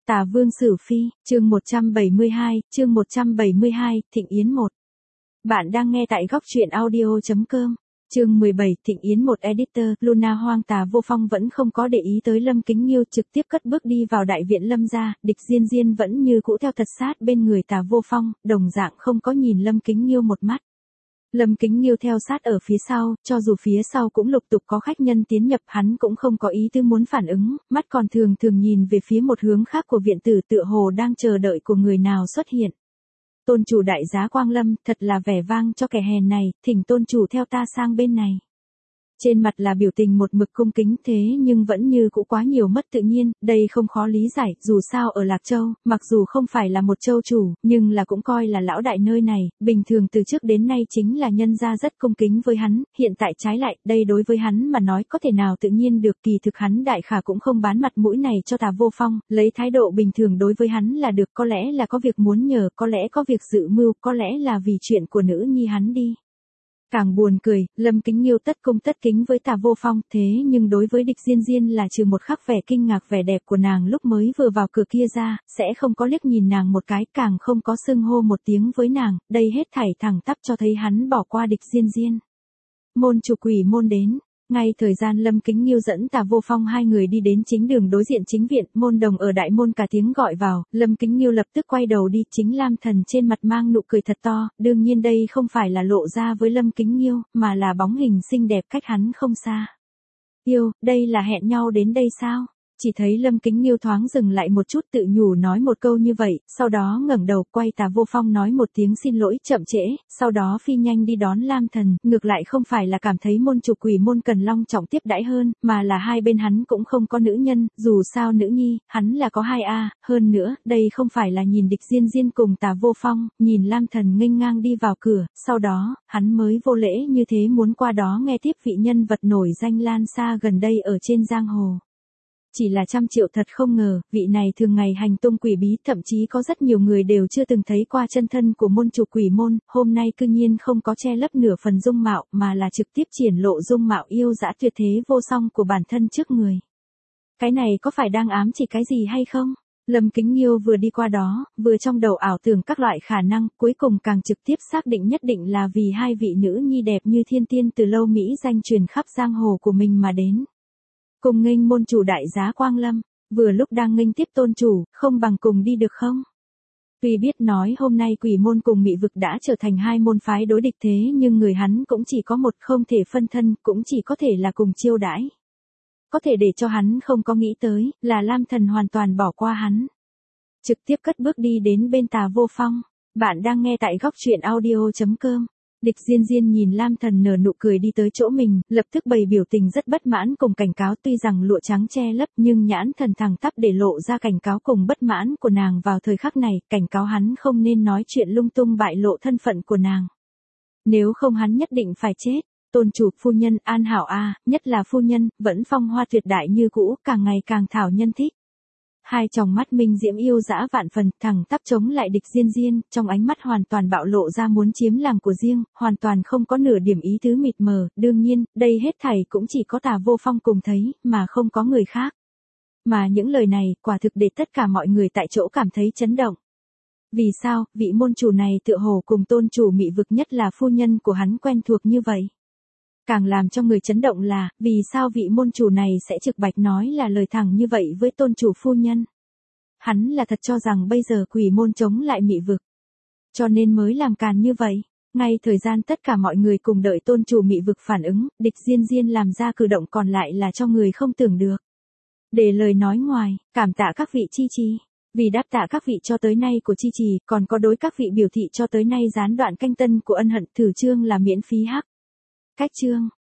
Tà Vương Sử Phi, chương 172, Thịnh Yến 1. Bạn đang nghe tại góc truyện audio.com. Chương 17, Thịnh Yến 1 Editor, Luna Hoang. Tà Vô Phong vẫn không có để ý tới Lâm Kính Nghiêu, trực tiếp cất bước đi vào đại viện Lâm gia. Địch Diên Diên vẫn như cũ theo thật sát bên người Tà Vô Phong, đồng dạng không có nhìn Lâm Kính Nghiêu một mắt. Lâm Kính Nghiêu theo sát ở phía sau, cho dù phía sau cũng lục tục có khách nhân tiến nhập, hắn cũng không có ý tư muốn phản ứng, mắt còn thường thường nhìn về phía một hướng khác của viện tử, tựa hồ đang chờ đợi của người nào xuất hiện. Tôn chủ đại giá Quang Lâm, thật là vẻ vang cho kẻ hèn này, thỉnh tôn chủ theo ta sang bên này. Trên mặt là biểu tình một mực cung kính, thế nhưng vẫn như cũ quá nhiều mất tự nhiên, đây không khó lý giải, dù sao ở Lạc Châu, mặc dù không phải là một châu chủ, nhưng là cũng coi là lão đại nơi này, bình thường từ trước đến nay chính là nhân gia rất cung kính với hắn, hiện tại trái lại, đây đối với hắn mà nói có thể nào tự nhiên được, kỳ thực hắn đại khả cũng không bán mặt mũi này cho Tà Vô Phong, lấy thái độ bình thường đối với hắn là được, có lẽ là có việc muốn nhờ, có lẽ có việc dự mưu, có lẽ là vì chuyện của nữ nhi hắn đi. Càng buồn cười, Lâm Kính Nghiêu tất cung tất kính với Tà Vô Phong, thế nhưng đối với Địch Diên Diên là trừ một khắc vẻ kinh ngạc vẻ đẹp của nàng lúc mới vừa vào cửa kia ra, sẽ không có liếc nhìn nàng một cái, càng không có xưng hô một tiếng với nàng, đây hết thảy thẳng tắp cho thấy hắn bỏ qua Địch Diên Diên. Môn chủ Quỷ môn đến. Ngay thời gian Lâm Kính Nghiêu dẫn Tà Vô Phong hai người đi đến chính đường đối diện chính viện, môn đồng ở đại môn cả tiếng gọi vào, Lâm Kính Nghiêu lập tức quay đầu đi, chính Lam Thần trên mặt mang nụ cười thật to, đương nhiên đây không phải là lộ ra với Lâm Kính Nghiêu, mà là bóng hình xinh đẹp cách hắn không xa. Yêu, đây là hẹn nhau đến đây sao? Chỉ thấy Lâm Kính Nghiêu thoáng dừng lại một chút, tự nhủ nói một câu như vậy, sau đó ngẩng đầu quay Tà Vô Phong nói một tiếng xin lỗi, chậm trễ, sau đó phi nhanh đi đón Lam Thần, ngược lại không phải là cảm thấy môn chủ Quỷ môn cần long trọng tiếp đãi hơn, mà là hai bên hắn cũng không có nữ nhân, dù sao nữ nhi, hắn là có hai a, hơn nữa, đây không phải là nhìn Địch Diên Diên cùng Tà Vô Phong, nhìn Lam Thần nghênh ngang đi vào cửa, sau đó, hắn mới vô lễ như thế muốn qua đó nghe tiếp vị nhân vật nổi danh lan xa gần đây ở trên giang hồ. Chỉ là 100 triệu thật không ngờ, vị này thường ngày hành tung quỷ bí, thậm chí có rất nhiều người đều chưa từng thấy qua chân thân của môn chủ Quỷ môn, hôm nay cư nhiên không có che lấp nửa phần dung mạo, mà là trực tiếp triển lộ dung mạo yêu dã tuyệt thế vô song của bản thân trước người. Cái này có phải đang ám chỉ cái gì hay không? Lâm Kính Nghiêu vừa đi qua đó, vừa trong đầu ảo tưởng các loại khả năng, cuối cùng càng trực tiếp xác định nhất định là vì hai vị nữ nhi đẹp như thiên tiên từ lâu Mỹ danh truyền khắp giang hồ của mình mà đến. Cùng nghênh môn chủ đại giá Quang Lâm, vừa lúc đang nghênh tiếp tôn chủ, không bằng cùng đi được không? Tuy biết nói hôm nay Quỷ môn cùng Mị vực đã trở thành hai môn phái đối địch, thế nhưng người hắn cũng chỉ có một, không thể phân thân, cũng chỉ có thể là cùng chiêu đãi. Có thể để cho hắn không có nghĩ tới, là Lam Thần hoàn toàn bỏ qua hắn. Trực tiếp cất bước đi đến bên Tà Vô Phong. Bạn đang nghe tại góc truyện audio.com. Địch Diên Diên nhìn Lam Thần nở nụ cười đi tới chỗ mình, lập tức bày biểu tình rất bất mãn cùng cảnh cáo, tuy rằng lụa trắng che lấp nhưng nhãn thần thẳng tắp để lộ ra cảnh cáo cùng bất mãn của nàng vào thời khắc này, cảnh cáo hắn không nên nói chuyện lung tung bại lộ thân phận của nàng. Nếu không hắn nhất định phải chết. Tôn chủ, phu nhân, an hảo a, nhất là phu nhân, vẫn phong hoa tuyệt đại như cũ, càng ngày càng thảo nhân thích. Hai tròng mắt minh diễm yêu dã vạn phần, thẳng tắp chống lại Địch Diên Diên, trong ánh mắt hoàn toàn bạo lộ ra muốn chiếm làng của riêng, hoàn toàn không có nửa điểm ý tứ mịt mờ, đương nhiên, đây hết thảy cũng chỉ có Tà Vô Phong cùng thấy, mà không có người khác. Mà những lời này, quả thực để tất cả mọi người tại chỗ cảm thấy chấn động. Vì sao, vị môn chủ này tựa hồ cùng tôn chủ Mị vực nhất là phu nhân của hắn quen thuộc như vậy? Càng làm cho người chấn động là, vì sao vị môn chủ này sẽ trực bạch nói là lời thẳng như vậy với tôn chủ phu nhân? Hắn là thật cho rằng bây giờ Quỷ môn chống lại Mị vực, cho nên mới làm càn như vậy. Ngay thời gian tất cả mọi người cùng đợi tôn chủ Mị vực phản ứng, Địch Diên Diên làm ra cử động còn lại là cho người không tưởng được. Để lời nói ngoài, cảm tạ các vị chi trì. Vì đáp tạ các vị cho tới nay của chi trì, còn có đối các vị biểu thị cho tới nay gián đoạn canh tân của ân hận, thử chương là miễn phí hắc. Cách chương,